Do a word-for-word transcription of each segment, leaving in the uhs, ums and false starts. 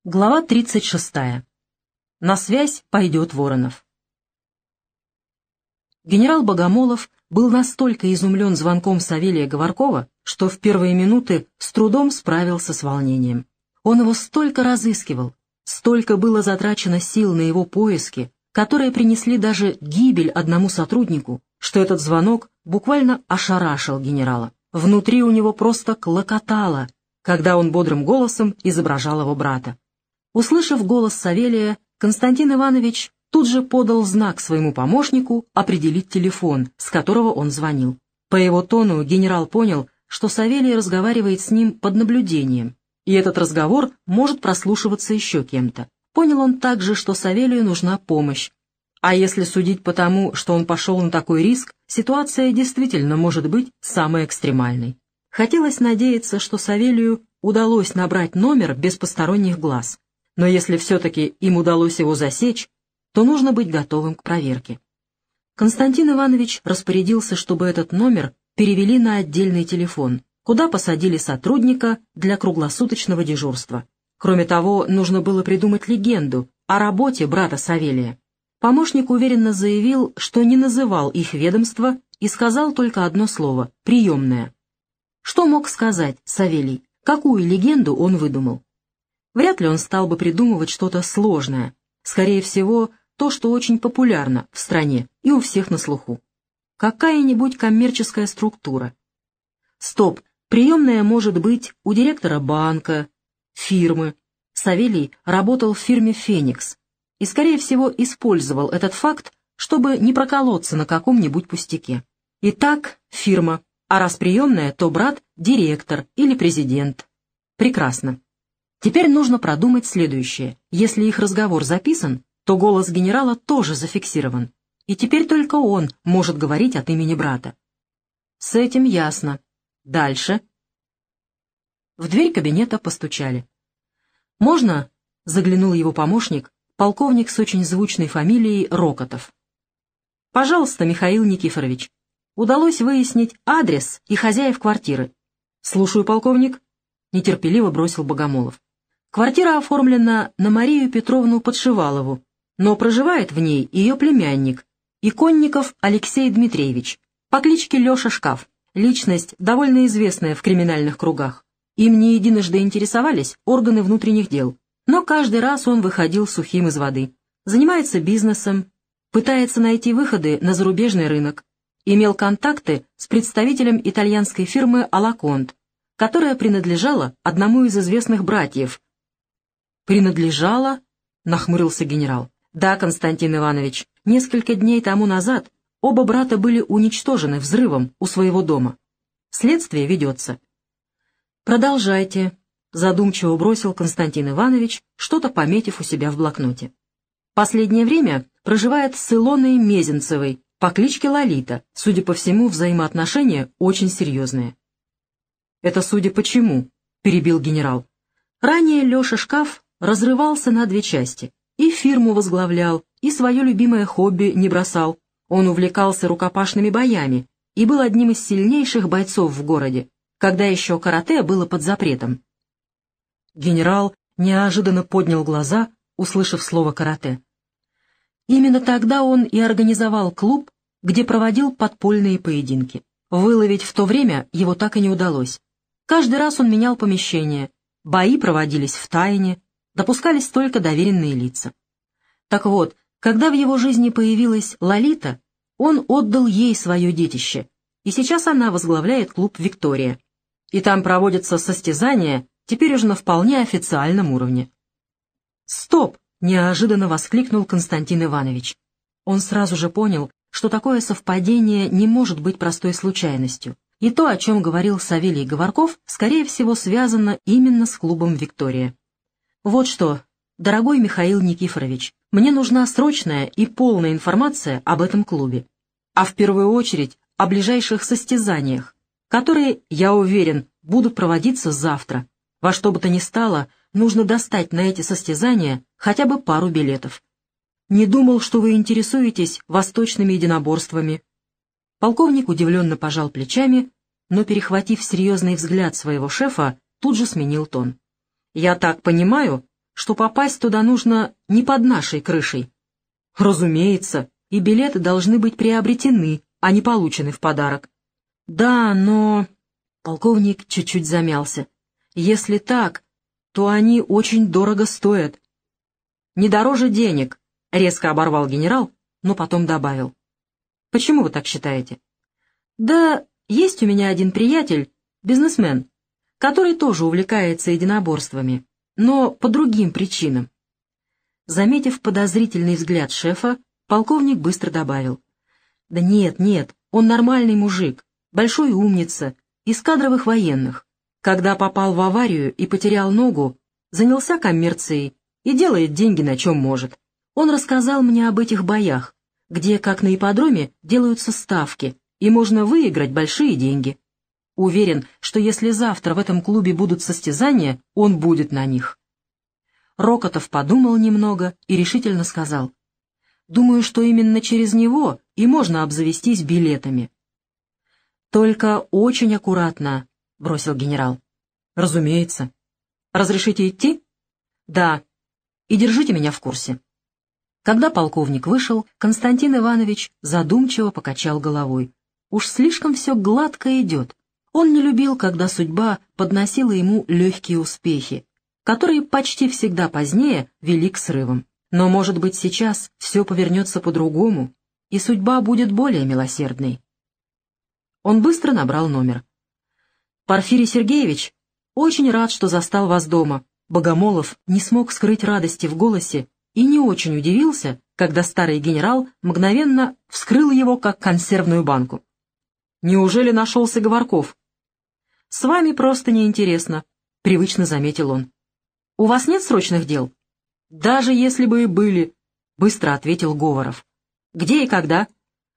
Глава тридцать шестая. На связь пойдет Воронов. Генерал Богомолов был настолько изумлен звонком Савелия Говоркова, что в первые минуты с трудом справился с волнением. Он его столько разыскивал, столько было затрачено сил на его поиски, которые принесли даже гибель одному сотруднику, что этот звонок буквально ошарашил генерала. Внутри у него просто клокотало, когда он бодрым голосом изображал его брата. Услышав голос Савелия, Константин Иванович тут же подал знак своему помощнику определить телефон, с которого он звонил. По его тону генерал понял, что Савелий разговаривает с ним под наблюдением, и этот разговор может прослушиваться еще кем-то. Понял он также, что Савелию нужна помощь. А если судить по тому, что он пошел на такой риск, ситуация действительно может быть самой экстремальной. Хотелось надеяться, что Савелию удалось набрать номер без посторонних глаз. Но если все-таки им удалось его засечь, то нужно быть готовым к проверке. Константин Иванович распорядился, чтобы этот номер перевели на отдельный телефон, куда посадили сотрудника для круглосуточного дежурства. Кроме того, нужно было придумать легенду о работе брата Савелия. Помощник уверенно заявил, что не называл их ведомство и сказал только одно слово — «приемная». Что мог сказать Савелий? Какую легенду он выдумал? Вряд ли он стал бы придумывать что-то сложное. Скорее всего, то, что очень популярно в стране и у всех на слуху. Какая-нибудь коммерческая структура. Стоп, приемная может быть у директора банка, фирмы. Савелий работал в фирме «Феникс» и, скорее всего, использовал этот факт, чтобы не проколоться на каком-нибудь пустяке. Итак, фирма, а раз приемная, то брат — директор или президент. Прекрасно. Теперь нужно продумать следующее. Если их разговор записан, то голос генерала тоже зафиксирован, и теперь только он может говорить от имени брата. С этим ясно. Дальше. В дверь кабинета постучали. «Можно?» — заглянул его помощник, полковник с очень звучной фамилией Рокотов. «Пожалуйста, Михаил Никифорович. Удалось выяснить адрес и хозяев квартиры». «Слушаю, полковник», — нетерпеливо бросил Богомолов. Квартира оформлена на Марию Петровну Подшивалову, но проживает в ней ее племянник, Иконников Алексей Дмитриевич, по кличке Леша Шкаф, личность, довольно известная в криминальных кругах. Им не единожды интересовались органы внутренних дел, но каждый раз он выходил сухим из воды. Занимается бизнесом, пытается найти выходы на зарубежный рынок, имел контакты с представителем итальянской фирмы «Алаконт», которая принадлежала одному из известных братьев. «Принадлежала?» — нахмурился генерал. «Да, Константин Иванович, несколько дней тому назад оба брата были уничтожены взрывом у своего дома. Следствие ведется». «Продолжайте», — задумчиво бросил Константин Иванович, что-то пометив у себя в блокноте. «Последнее время проживает с Илоной Мезенцевой по кличке Лолита. Судя по всему, взаимоотношения очень серьезные». «Это судя по чему?» — перебил генерал. «Ранее Леша Шкаф разрывался на две части. И фирму возглавлял, и свое любимое хобби не бросал. Он увлекался рукопашными боями и был одним из сильнейших бойцов в городе, когда еще карате было под запретом». Генерал неожиданно поднял глаза, услышав слово «карате». Именно тогда он и организовал клуб, где проводил подпольные поединки. Выловить в то время его так и не удалось. Каждый раз он менял помещение, бои проводились в тайне, допускались только доверенные лица. Так вот, когда в его жизни появилась Лолита, он отдал ей свое детище, и сейчас она возглавляет клуб «Виктория». И там проводятся состязания, теперь уже на вполне официальном уровне. «Стоп!» — неожиданно воскликнул Константин Иванович. Он сразу же понял, что такое совпадение не может быть простой случайностью, и то, о чем говорил Савелий Говорков, скорее всего, связано именно с клубом «Виктория». «Вот что, дорогой Михаил Никифорович, мне нужна срочная и полная информация об этом клубе, а в первую очередь о ближайших состязаниях, которые, я уверен, будут проводиться завтра. Во что бы то ни стало, нужно достать на эти состязания хотя бы пару билетов. Не думал, что вы интересуетесь восточными единоборствами». Полковник удивленно пожал плечами, но, перехватив серьезный взгляд своего шефа, тут же сменил тон. «Я так понимаю, что попасть туда нужно не под нашей крышей. Разумеется, и билеты должны быть приобретены, а не получены в подарок. Да, но... Полковник чуть-чуть замялся. Если так, то они очень дорого стоят. Не дороже денег, резко оборвал генерал, но потом добавил. Почему вы так считаете? Да, есть у меня один приятель, бизнесмен, который тоже увлекается единоборствами, но по другим причинам. Заметив подозрительный взгляд шефа, полковник быстро добавил. Да нет, нет, он нормальный мужик, большой умница, из кадровых военных. Когда попал в аварию и потерял ногу, занялся коммерцией и делает деньги на чем может. Он рассказал мне об этих боях, где, как на ипподроме, делаются ставки, и можно выиграть большие деньги. Уверен, что если завтра в этом клубе будут состязания, он будет на них. Рокотов подумал немного и решительно сказал. Думаю, что именно через него и можно обзавестись билетами. Только очень аккуратно, — бросил генерал. Разумеется. Разрешите идти? Да. И держите меня в курсе. Когда полковник вышел, Константин Иванович задумчиво покачал головой. Уж слишком все гладко идет. Он не любил, когда судьба подносила ему легкие успехи, которые почти всегда позднее вели к срывам. Но, может быть, сейчас все повернется по-другому, и судьба будет более милосердной. Он быстро набрал номер. «Порфирий Сергеевич, очень рад, что застал вас дома». Богомолов не смог скрыть радости в голосе и не очень удивился, когда старый генерал мгновенно вскрыл его, как консервную банку. «Неужели нашелся Говорков?» «С вами просто неинтересно», — привычно заметил он. «У вас нет срочных дел?» «Даже если бы и были», — быстро ответил Говоров. «Где и когда?»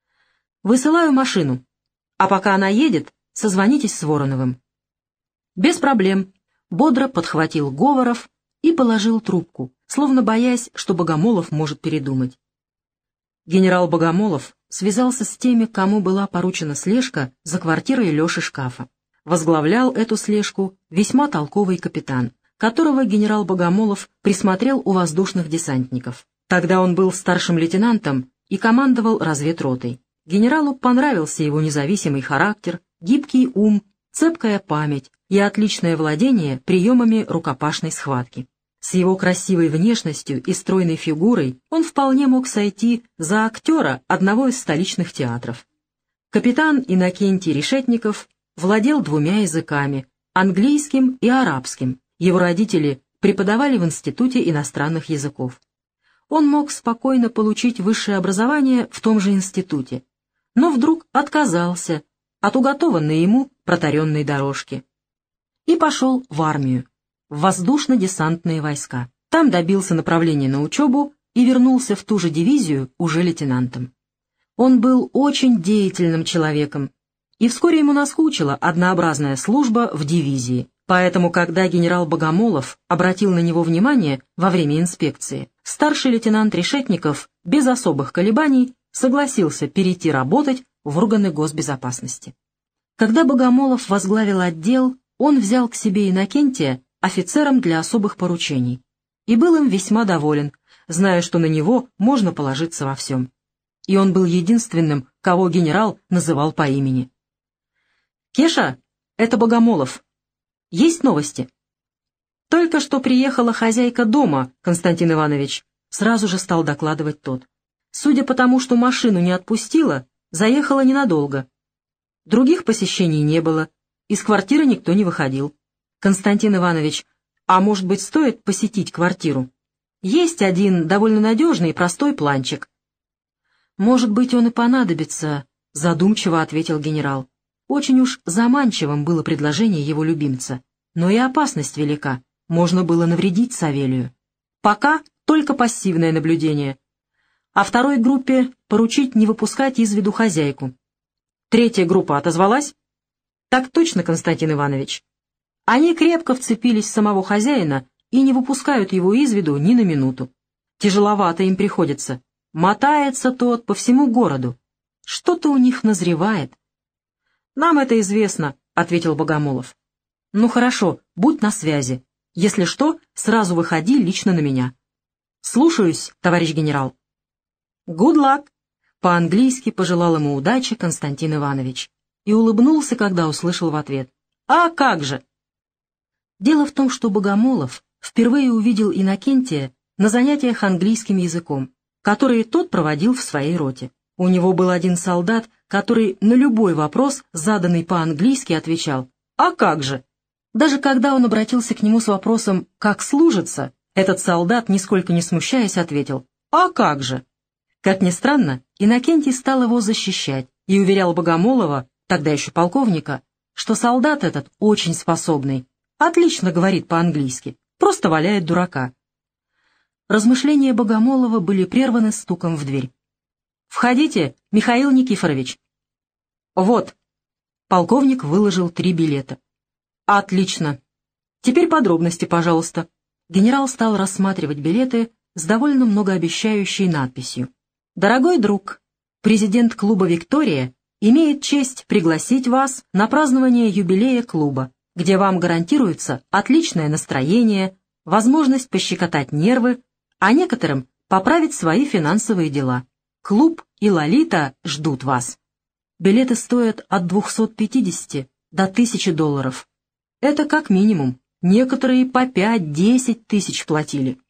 «Высылаю машину. А пока она едет, созвонитесь с Вороновым». «Без проблем», — бодро подхватил Говоров и положил трубку, словно боясь, что Богомолов может передумать. Генерал Богомолов связался с теми, кому была поручена слежка за квартирой Леши Шкафа. Возглавлял эту слежку весьма толковый капитан, которого генерал Богомолов присмотрел у воздушных десантников. Тогда он был старшим лейтенантом и командовал разведротой. Генералу понравился его независимый характер, гибкий ум, цепкая память и отличное владение приемами рукопашной схватки. С его красивой внешностью и стройной фигурой он вполне мог сойти за актера одного из столичных театров. Капитан Иннокентий Решетников владел двумя языками — английским и арабским. Его родители преподавали в Институте иностранных языков. Он мог спокойно получить высшее образование в том же институте, но вдруг отказался от уготованной ему протаренной дорожки и пошел в армию, в воздушно-десантные войска. Там добился направления на учебу и вернулся в ту же дивизию уже лейтенантом. Он был очень деятельным человеком, и вскоре ему наскучила однообразная служба в дивизии. Поэтому, когда генерал Богомолов обратил на него внимание во время инспекции, старший лейтенант Решетников без особых колебаний согласился перейти работать в органы госбезопасности. Когда Богомолов возглавил отдел, он взял к себе Иннокентия офицером для особых поручений и был им весьма доволен, зная, что на него можно положиться во всем. И он был единственным, кого генерал называл по имени. «Кеша, это Богомолов. Есть новости?» «Только что приехала хозяйка дома, Константин Иванович», — сразу же стал докладывать тот. «Судя по тому, что машину не отпустила, заехала ненадолго. Других посещений не было, из квартиры никто не выходил. Константин Иванович, а может быть, стоит посетить квартиру? Есть один довольно надежный и простой планчик». «Может быть, он и понадобится», — задумчиво ответил генерал. Очень уж заманчивым было предложение его любимца, но и опасность велика, можно было навредить Савелию. Пока только пассивное наблюдение, а второй группе поручить не выпускать из виду хозяйку. Третья группа отозвалась? Так точно, Константин Иванович. Они крепко вцепились в самого хозяина и не выпускают его из виду ни на минуту. Тяжеловато им приходится. Мотается тот по всему городу. Что-то у них назревает. «Нам это известно», — ответил Богомолов. «Ну хорошо, будь на связи. Если что, сразу выходи лично на меня». «Слушаюсь, товарищ генерал». «Good luck», — по-английски пожелал ему удачи Константин Иванович и улыбнулся, когда услышал в ответ: «А как же!» Дело в том, что Богомолов впервые увидел Иннокентия на занятиях английским языком, которые тот проводил в своей роте. У него был один солдат, который на любой вопрос, заданный по-английски, отвечал: «А как же!». Даже когда он обратился к нему с вопросом «как служится?», этот солдат, нисколько не смущаясь, ответил: «А как же!». Как ни странно, Иннокентий стал его защищать и уверял Богомолова, тогда еще полковника, что солдат этот очень способный, отлично говорит по-английски, просто валяет дурака. Размышления Богомолова были прерваны стуком в дверь. «Входите, Михаил Никифорович». «Вот». Полковник выложил три билета. «Отлично. Теперь подробности, пожалуйста». Генерал стал рассматривать билеты с довольно многообещающей надписью. «Дорогой друг, президент клуба «Виктория» имеет честь пригласить вас на празднование юбилея клуба, где вам гарантируется отличное настроение, возможность пощекотать нервы, а некоторым поправить свои финансовые дела. Клуб и Лолита ждут вас. Билеты стоят от двухсот пятидесяти до тысячи долларов. Это как минимум. Некоторые по пять-десять тысяч платили».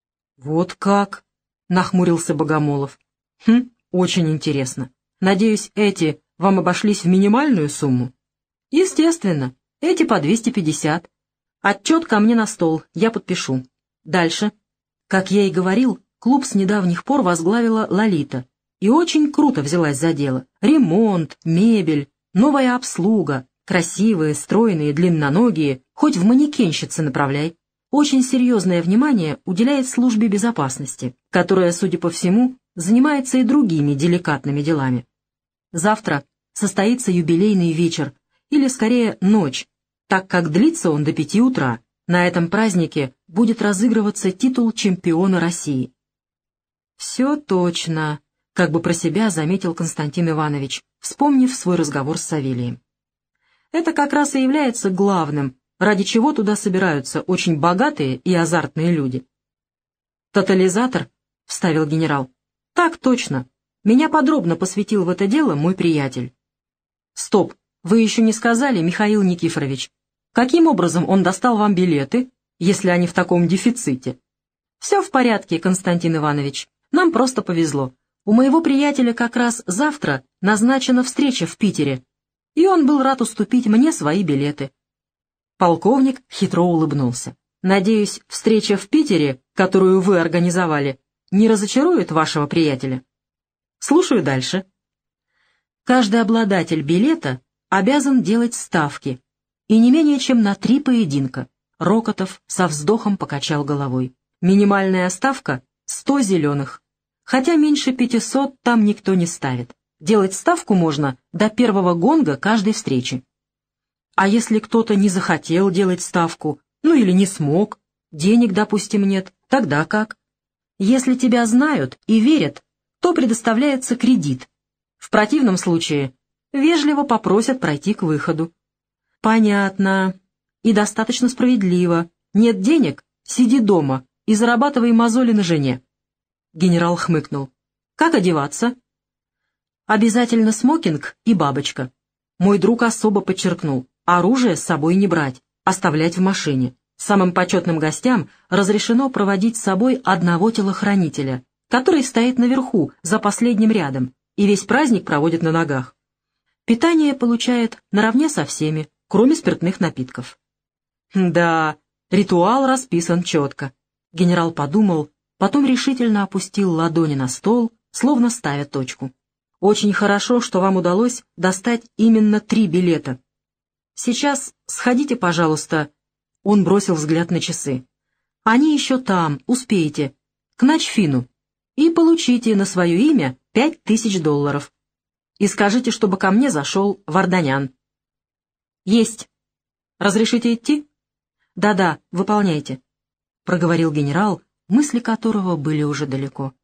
«Вот как?» — нахмурился Богомолов. «Хм, очень интересно. Надеюсь, эти вам обошлись в минимальную сумму?» «Естественно. Эти по двести пятьдесят. Отчет ко мне на стол, я подпишу. Дальше. Как я и говорил, клуб с недавних пор возглавила Лолита и очень круто взялась за дело. Ремонт, мебель, новая обслуга, красивые, стройные, длинноногие, хоть в манекенщицы направляй. Очень серьезное внимание уделяет службе безопасности, которая, судя по всему, занимается и другими деликатными делами. Завтра состоится юбилейный вечер, или скорее ночь, так как длится он до пяти утра. На этом празднике будет разыгрываться титул чемпиона России. «Все точно», — как бы про себя заметил Константин Иванович, вспомнив свой разговор с Савелием. «Это как раз и является главным, ради чего туда собираются очень богатые и азартные люди». «Тотализатор?» — вставил генерал. «Так точно. Меня подробно посвятил в это дело мой приятель». «Стоп, вы еще не сказали, Михаил Никифорович, каким образом он достал вам билеты, если они в таком дефиците?» «Все в порядке, Константин Иванович. Нам просто повезло. У моего приятеля как раз завтра назначена встреча в Питере, и он был рад уступить мне свои билеты». Полковник хитро улыбнулся. «Надеюсь, встреча в Питере, которую вы организовали, не разочарует вашего приятеля?» «Слушаю дальше». «Каждый обладатель билета обязан делать ставки, и не менее чем на три поединка». Рокотов со вздохом покачал головой. «Минимальная ставка — сто зеленых. Хотя меньше пятисот там никто не ставит. Делать ставку можно до первого гонга каждой встречи. А если кто-то не захотел делать ставку, ну или не смог, денег, допустим, нет, тогда как? Если тебя знают и верят, то предоставляется кредит. В противном случае вежливо попросят пройти к выходу». «Понятно. И достаточно справедливо. Нет денег — сиди дома и зарабатывай мозоли на жене». Генерал хмыкнул. «Как одеваться?» «Обязательно смокинг и бабочка». Мой друг особо подчеркнул: оружие с собой не брать, оставлять в машине. Самым почетным гостям разрешено проводить с собой одного телохранителя, который стоит наверху, за последним рядом, и весь праздник проводит на ногах. Питание получает наравне со всеми, кроме спиртных напитков. «Да, ритуал расписан четко», — генерал подумал, потом решительно опустил ладони на стол, словно ставя точку. «Очень хорошо, что вам удалось достать именно три билета. Сейчас сходите, пожалуйста». Он бросил взгляд на часы. «Они еще там, успеете. К Начфину. И получите на свое имя пять тысяч долларов. И скажите, чтобы ко мне зашел Варданян». «Есть. Разрешите идти?» «Да-да, выполняйте», — проговорил генерал, мысли которого были уже далеко.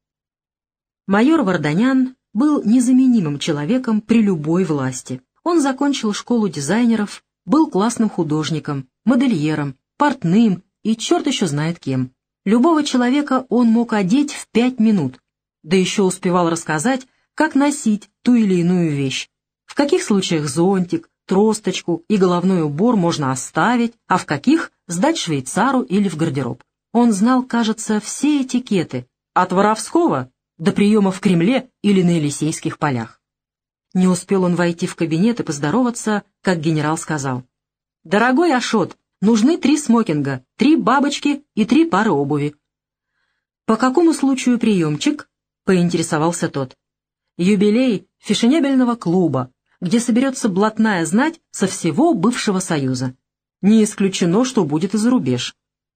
Майор Варданян был незаменимым человеком при любой власти. Он закончил школу дизайнеров, был классным художником, модельером, портным и черт еще знает кем. Любого человека он мог одеть в пять минут, да еще успевал рассказать, как носить ту или иную вещь, в каких случаях зонтик, тросточку и головной убор можно оставить, а в каких сдать швейцару или в гардероб. Он знал, кажется, все этикеты, от воровского до приема в Кремле или на Елисейских полях. Не успел он войти в кабинет и поздороваться, как генерал сказал: «Дорогой Ашот, нужны три смокинга, три бабочки и три пары обуви». «По какому случаю приемчик?» — поинтересовался тот. «Юбилей фешенебельного клуба, где соберется блатная знать со всего бывшего Союза. Не исключено, что будет и за рубеж».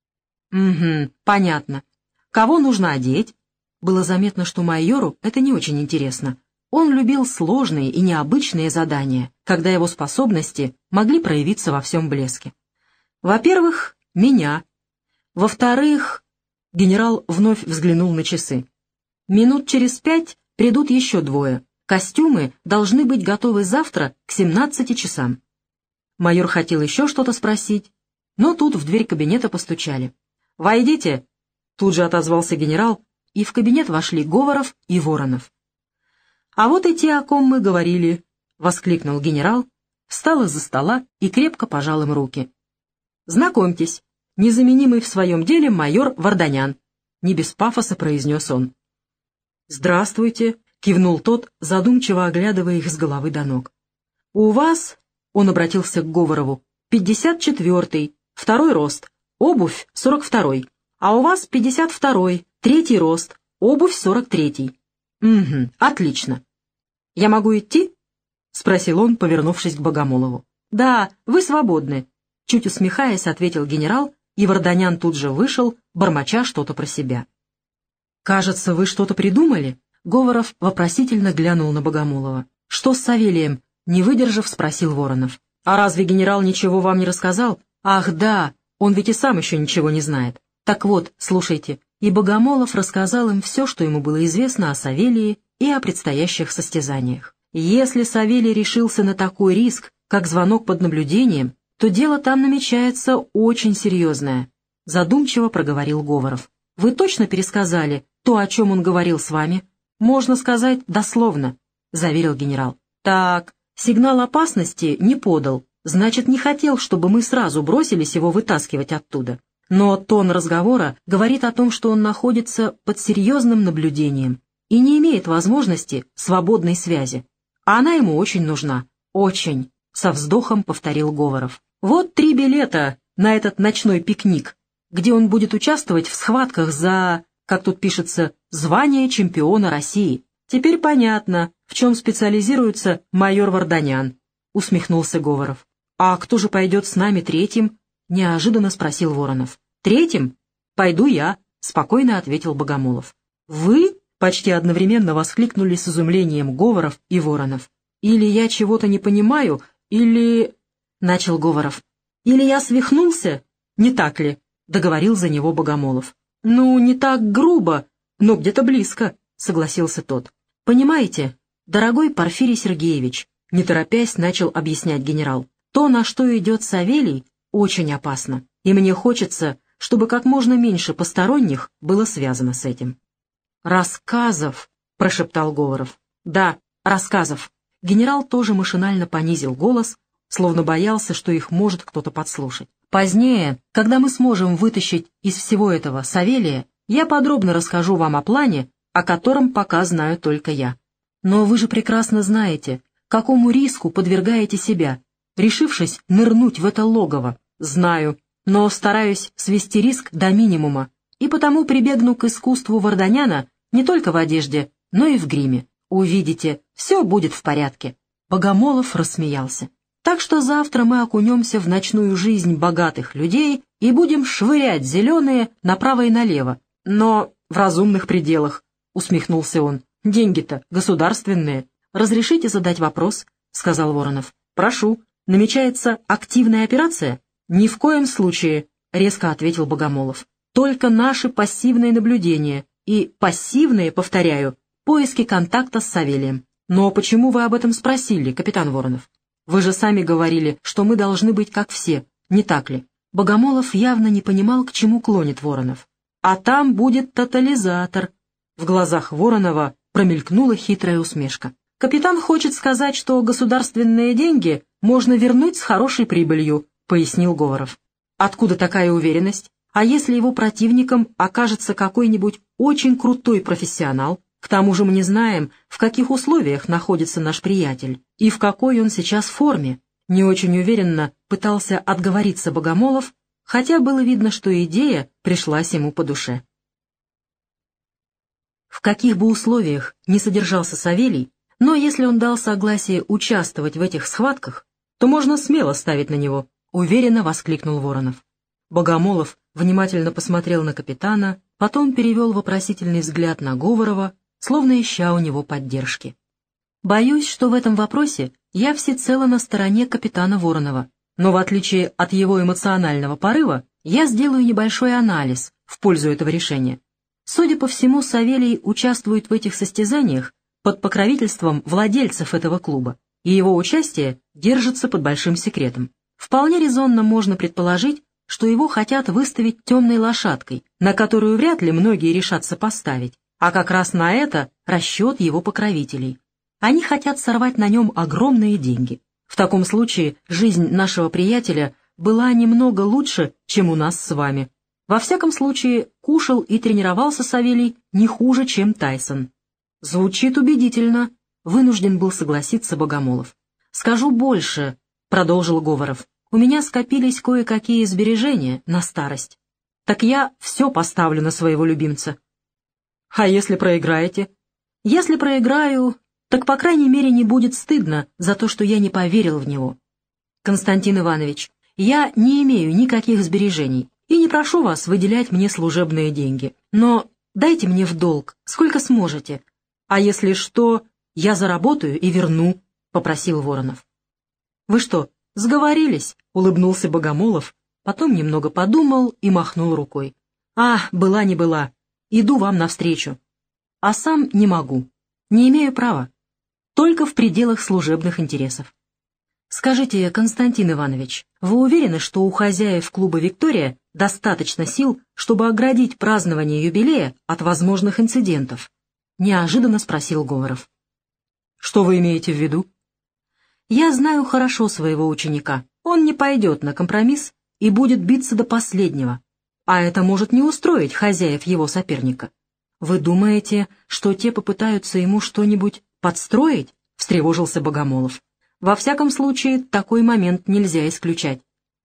«Угу, понятно. Кого нужно одеть?» Было заметно, что майору это не очень интересно. Он любил сложные и необычные задания, когда его способности могли проявиться во всем блеске. «Во-первых, меня. Во-вторых...» Генерал вновь взглянул на часы. «Минут через пять придут еще двое. Костюмы должны быть готовы завтра к семнадцати часам». Майор хотел еще что-то спросить, но тут в дверь кабинета постучали. «Войдите!» — тут же отозвался генерал, и в кабинет вошли Говоров и Воронов. «А вот и те, о ком мы говорили», — воскликнул генерал, встал из-за стола и крепко пожал им руки. «Знакомьтесь, незаменимый в своем деле майор Варданян», — не без пафоса произнес он. «Здравствуйте», — кивнул тот, задумчиво оглядывая их с головы до ног. «У вас...» — он обратился к Говорову. «пятьдесят четвертый, второй рост, обувь сорок второй, а у вас пятьдесят второй, третий рост, обувь сорок третий». «Угу, отлично. Я могу идти?» — спросил он, повернувшись к Богомолову. «Да, вы свободны», — чуть усмехаясь, ответил генерал, и Варданян тут же вышел, бормоча что-то про себя. «Кажется, вы что-то придумали?» Говоров вопросительно глянул на Богомолова. «Что с Савелием?» — не выдержав, спросил Воронов. «А разве генерал ничего вам не рассказал?» «Ах, да, он ведь и сам еще ничего не знает. Так вот, слушайте». И Богомолов рассказал им все, что ему было известно о Савелии и о предстоящих состязаниях. Если Савелий решился на такой риск, как звонок под наблюдением, то дело там намечается очень серьезное, — задумчиво проговорил Говоров. «Вы точно пересказали то, о чем он говорил с вами?» «Можно сказать дословно», — заверил генерал. «Так, сигнал опасности не подал, значит, не хотел, чтобы мы сразу бросились его вытаскивать оттуда. Но тон разговора говорит о том, что он находится под серьезным наблюдением и не имеет возможности свободной связи. А она ему очень нужна. Очень», — со вздохом повторил Говоров. «Вот три билета на этот ночной пикник, где он будет участвовать в схватках за, как тут пишется, звание чемпиона России. Теперь понятно, в чем специализируется майор Варданян», — усмехнулся Говоров. «А кто же пойдет с нами третьим?» — неожиданно спросил Воронов. «Третьим? Пойду я», — спокойно ответил Богомолов. «Вы?» — почти одновременно воскликнули с изумлением Говоров и Воронов. «Или я чего-то не понимаю, или...» — начал Говоров. «Или я свихнулся? Не так ли?» — договорил за него Богомолов. «Ну, не так грубо, но где-то близко», — согласился тот. «Понимаете, дорогой Порфирий Сергеевич», — не торопясь начал объяснять генерал, «то, на что идет Савелий, очень опасно, и мне хочется, чтобы как можно меньше посторонних было связано с этим». «Рассказов», — прошептал Говоров. «Да, рассказов». Генерал тоже машинально понизил голос, словно боялся, что их может кто-то подслушать. «Позднее, когда мы сможем вытащить из всего этого Савелия, я подробно расскажу вам о плане, о котором пока знаю только я. Но вы же прекрасно знаете, какому риску подвергаете себя, решившись нырнуть в это логово. Знаю, но стараюсь свести риск до минимума, и потому прибегну к искусству Варданяна не только в одежде, но и в гриме. Увидите, все будет в порядке». Богомолов рассмеялся. «Так что завтра мы окунемся в ночную жизнь богатых людей и будем швырять зеленые направо и налево, но в разумных пределах», — усмехнулся он. «Деньги-то государственные. Разрешите задать вопрос?» — сказал Воронов. «Прошу. Намечается активная операция?» «Ни в коем случае», — резко ответил Богомолов. «Только наши пассивные наблюдения и пассивные, повторяю, поиски контакта с Савелием». «Но почему вы об этом спросили, капитан Воронов? Вы же сами говорили, что мы должны быть как все, не так ли?» Богомолов явно не понимал, к чему клонит Воронов. «А там будет тотализатор». В глазах Воронова промелькнула хитрая усмешка. «Капитан хочет сказать, что государственные деньги можно вернуть с хорошей прибылью», — пояснил Говоров. «Откуда такая уверенность? А если его противником окажется какой-нибудь очень крутой профессионал? К тому же мы не знаем, в каких условиях находится наш приятель и в какой он сейчас форме». Не очень уверенно пытался отговориться Богомолов, хотя было видно, что идея пришлась ему по душе. В каких бы условиях ни содержался Савелий, но если он дал согласие участвовать в этих схватках, то можно смело ставить на него, — уверенно воскликнул Воронов. Богомолов внимательно посмотрел на капитана, потом перевел вопросительный взгляд на Говорова, словно ища у него поддержки. «Боюсь, что в этом вопросе я всецело на стороне капитана Воронова, но в отличие от его эмоционального порыва, я сделаю небольшой анализ в пользу этого решения. Судя по всему, Савелий участвует в этих состязаниях под покровительством владельцев этого клуба, и его участие держится под большим секретом. Вполне резонно можно предположить, что его хотят выставить темной лошадкой, на которую вряд ли многие решатся поставить, а как раз на это расчет его покровителей. Они хотят сорвать на нем огромные деньги. В таком случае жизнь нашего приятеля была немного лучше, чем у нас с вами. Во всяком случае, кушал и тренировался Савелий не хуже, чем Тайсон. Звучит убедительно, вынужден был согласиться Богомолов. «Скажу больше», — продолжил Говоров, — «у меня скопились кое-какие сбережения на старость. Так я все поставлю на своего любимца». «А если проиграете?» «Если проиграю, так, по крайней мере, не будет стыдно за то, что я не поверил в него. Константин Иванович, я не имею никаких сбережений и не прошу вас выделять мне служебные деньги, но дайте мне в долг, сколько сможете, а если что, я заработаю и верну», — попросил Воронов. «Вы что, сговорились?» — улыбнулся Богомолов, потом немного подумал и махнул рукой. «А, была не была, иду вам навстречу, а сам не могу, не имею права. Только в пределах служебных интересов. Скажите, Константин Иванович, вы уверены, что у хозяев клуба «Виктория» достаточно сил, чтобы оградить празднование юбилея от возможных инцидентов?» — неожиданно спросил Говоров. «Что вы имеете в виду?» «Я знаю хорошо своего ученика. Он не пойдет на компромисс и будет биться до последнего. А это может не устроить хозяев его соперника. Вы думаете, что те попытаются ему что-нибудь подстроить?» — встревожился Богомолов. «Во всяком случае, такой момент нельзя исключать».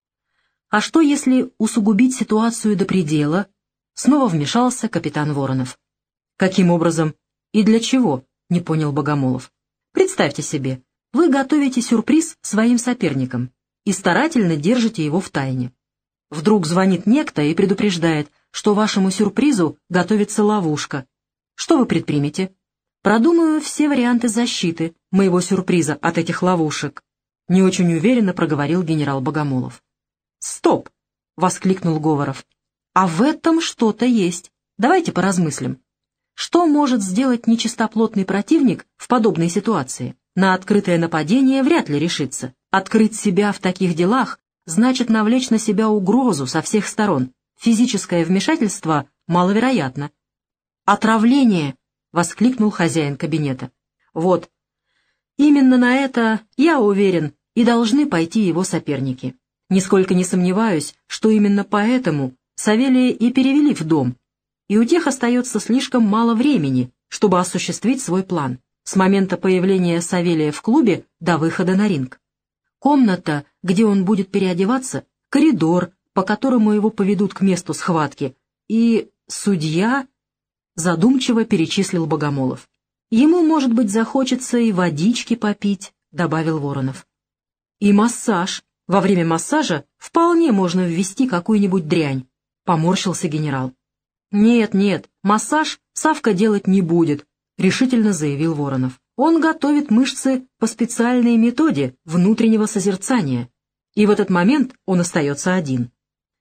«А что, если усугубить ситуацию до предела?» — снова вмешался капитан Воронов. «Каким образом и для чего?» — не понял Богомолов. «Представьте себе, вы готовите сюрприз своим соперникам и старательно держите его в тайне. Вдруг звонит некто и предупреждает, что вашему сюрпризу готовится ловушка. Что вы предпримете?» «Продумаю все варианты защиты моего сюрприза от этих ловушек», — не очень уверенно проговорил генерал Богомолов. «Стоп!» — воскликнул Говоров. «А в этом что-то есть. Давайте поразмыслим. Что может сделать нечистоплотный противник в подобной ситуации? На открытое нападение вряд ли решится. Открыть себя в таких делах значит навлечь на себя угрозу со всех сторон. Физическое вмешательство маловероятно». «Отравление!» — воскликнул хозяин кабинета. «Вот, именно на это, я уверен, и должны пойти его соперники. Нисколько не сомневаюсь, что именно поэтому Савелия и перевели в дом, и у тех остается слишком мало времени, чтобы осуществить свой план, с момента появления Савелия в клубе до выхода на ринг. Комната, где он будет переодеваться, коридор, по которому его поведут к месту схватки, и судья...» Задумчиво перечислил Богомолов. «Ему, может быть, захочется и водички попить», — добавил Воронов. «И массаж. Во время массажа вполне можно ввести какую-нибудь дрянь», — поморщился генерал. «Нет, нет, массаж Савка делать не будет», — решительно заявил Воронов. «Он готовит мышцы по специальной методе внутреннего созерцания, и в этот момент он остается один.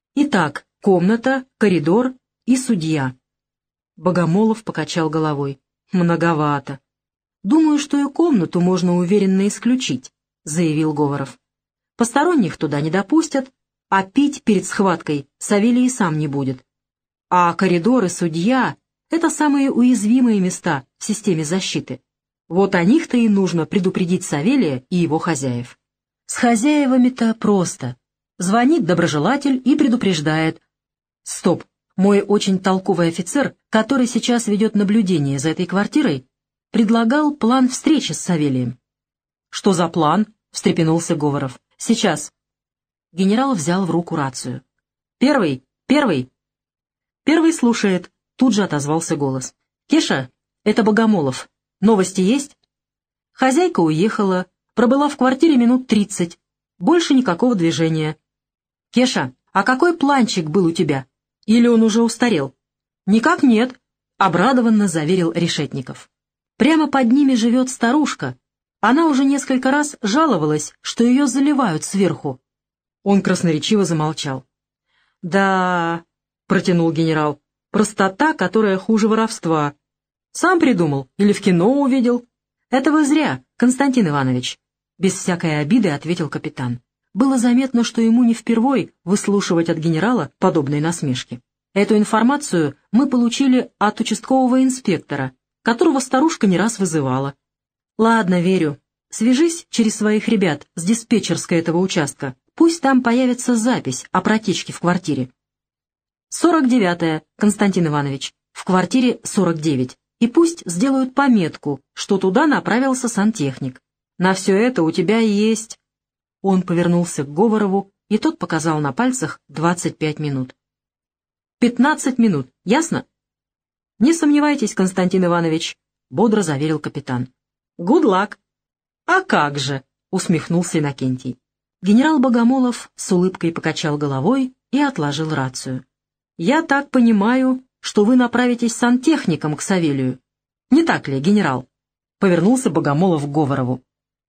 Итак, комната, коридор и судья». Богомолов покачал головой. «Многовато. Думаю, что и комнату можно уверенно исключить», — заявил Говоров. «Посторонних туда не допустят, А пить перед схваткой Савелий сам не будет. А коридор и судья — это самые уязвимые места в системе защиты. Вот о них-то и нужно предупредить Савелия и его хозяев. С хозяевами-то просто. Звонит доброжелатель и предупреждает. Стоп, мой очень толковый офицер, который сейчас ведет наблюдение за этой квартирой, предлагал план встречи с Савелием. «Что за план?» — встрепенулся Говоров. «Сейчас». Генерал взял в руку рацию. «Первый! Первый!» «Первый слушает», — тут же отозвался голос. «Кеша, это Богомолов. Новости есть?» Хозяйка уехала, пробыла в квартире минут тридцать. Больше никакого движения. «Кеша, а какой планчик был у тебя? Или он уже устарел?» «Никак нет», — обрадованно заверил Решетников. «Прямо под ними живет старушка. Она уже несколько раз жаловалась, что ее заливают сверху». Он красноречиво замолчал. «Да...» — протянул генерал. «Простота, которая хуже воровства. Сам придумал или в кино увидел?» «Это вы зря, Константин Иванович», — без всякой обиды ответил капитан. Было заметно, что ему не впервой выслушивать от генерала подобные насмешки. Эту информацию мы получили от участкового инспектора, которого старушка не раз вызывала. «Ладно, верю. Свяжись через своих ребят с диспетчерской этого участка. Пусть там появится запись о протечке в квартире». «сорок девятая, Константин Иванович. В квартире сорок девять. И пусть сделают пометку, что туда направился сантехник. На все это у тебя есть...» Он повернулся к Говорову, и тот показал на пальцах двадцать пять минут. «Пятнадцать минут, ясно?» «Не сомневайтесь, Константин Иванович», — бодро заверил капитан. «Good luck». «А как же!» — усмехнулся Иннокентий. Генерал Богомолов с улыбкой покачал головой и отложил рацию. «Я так понимаю, что вы направитесь сантехником к Савелию. Не так ли, генерал?» — повернулся Богомолов к Говорову.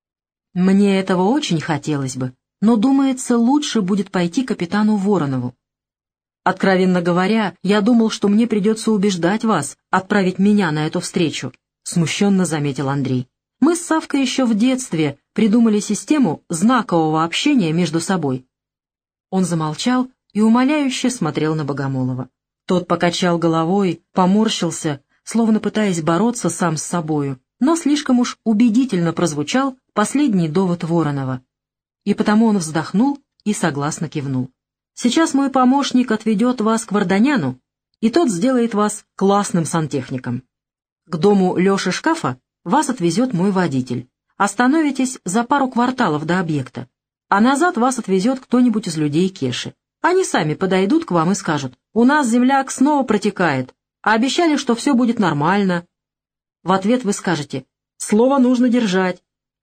«Мне этого очень хотелось бы, но, думается, лучше будет пойти капитану Воронову. Откровенно говоря, я думал, что мне придется убеждать вас отправить меня на эту встречу», — смущенно заметил Андрей. «Мы с Савкой еще в детстве придумали систему знакового общения между собой». Он замолчал и умоляюще смотрел на Богомолова. Тот покачал головой, поморщился, словно пытаясь бороться сам с собою, но слишком уж убедительно прозвучал последний довод Воронова. И потому он вздохнул и согласно кивнул. «Сейчас мой помощник отведет вас к Варданяну, и тот сделает вас классным сантехником. К дому Леши Шкафа вас отвезет мой водитель. Остановитесь за пару кварталов до объекта, а назад вас отвезет кто-нибудь из людей Кеши. Они сами подойдут к вам и скажут: «У нас земляк снова протекает, а обещали, что все будет нормально». В ответ вы скажете: «Слово нужно держать».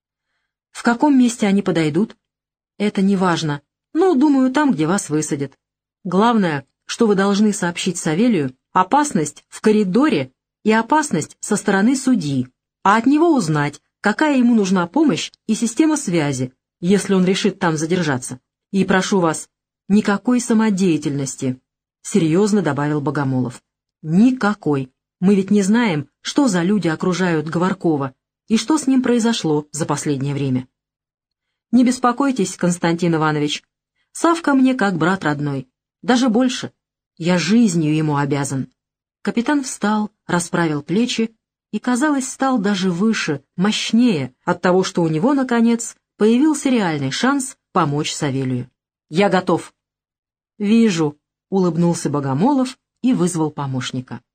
В каком месте они подойдут? Это не важно. Ну, думаю, там, где вас высадят. Главное, что вы должны сообщить Савелию опасность в коридоре и опасность со стороны судьи, а от него узнать, какая ему нужна помощь и система связи, если он решит там задержаться. И прошу вас, никакой самодеятельности, — серьезно добавил Богомолов. Никакой. Мы ведь не знаем, что за люди окружают Говоркова и что с ним произошло за последнее время. Не беспокойтесь, Константин Иванович. Савка мне как брат родной. Даже больше. Я жизнью ему обязан. Капитан встал, расправил плечи и, казалось, стал даже выше, мощнее от того, что у него, наконец, появился реальный шанс помочь Савелию. «Я готов». «Вижу», — улыбнулся Богомолов и вызвал помощника.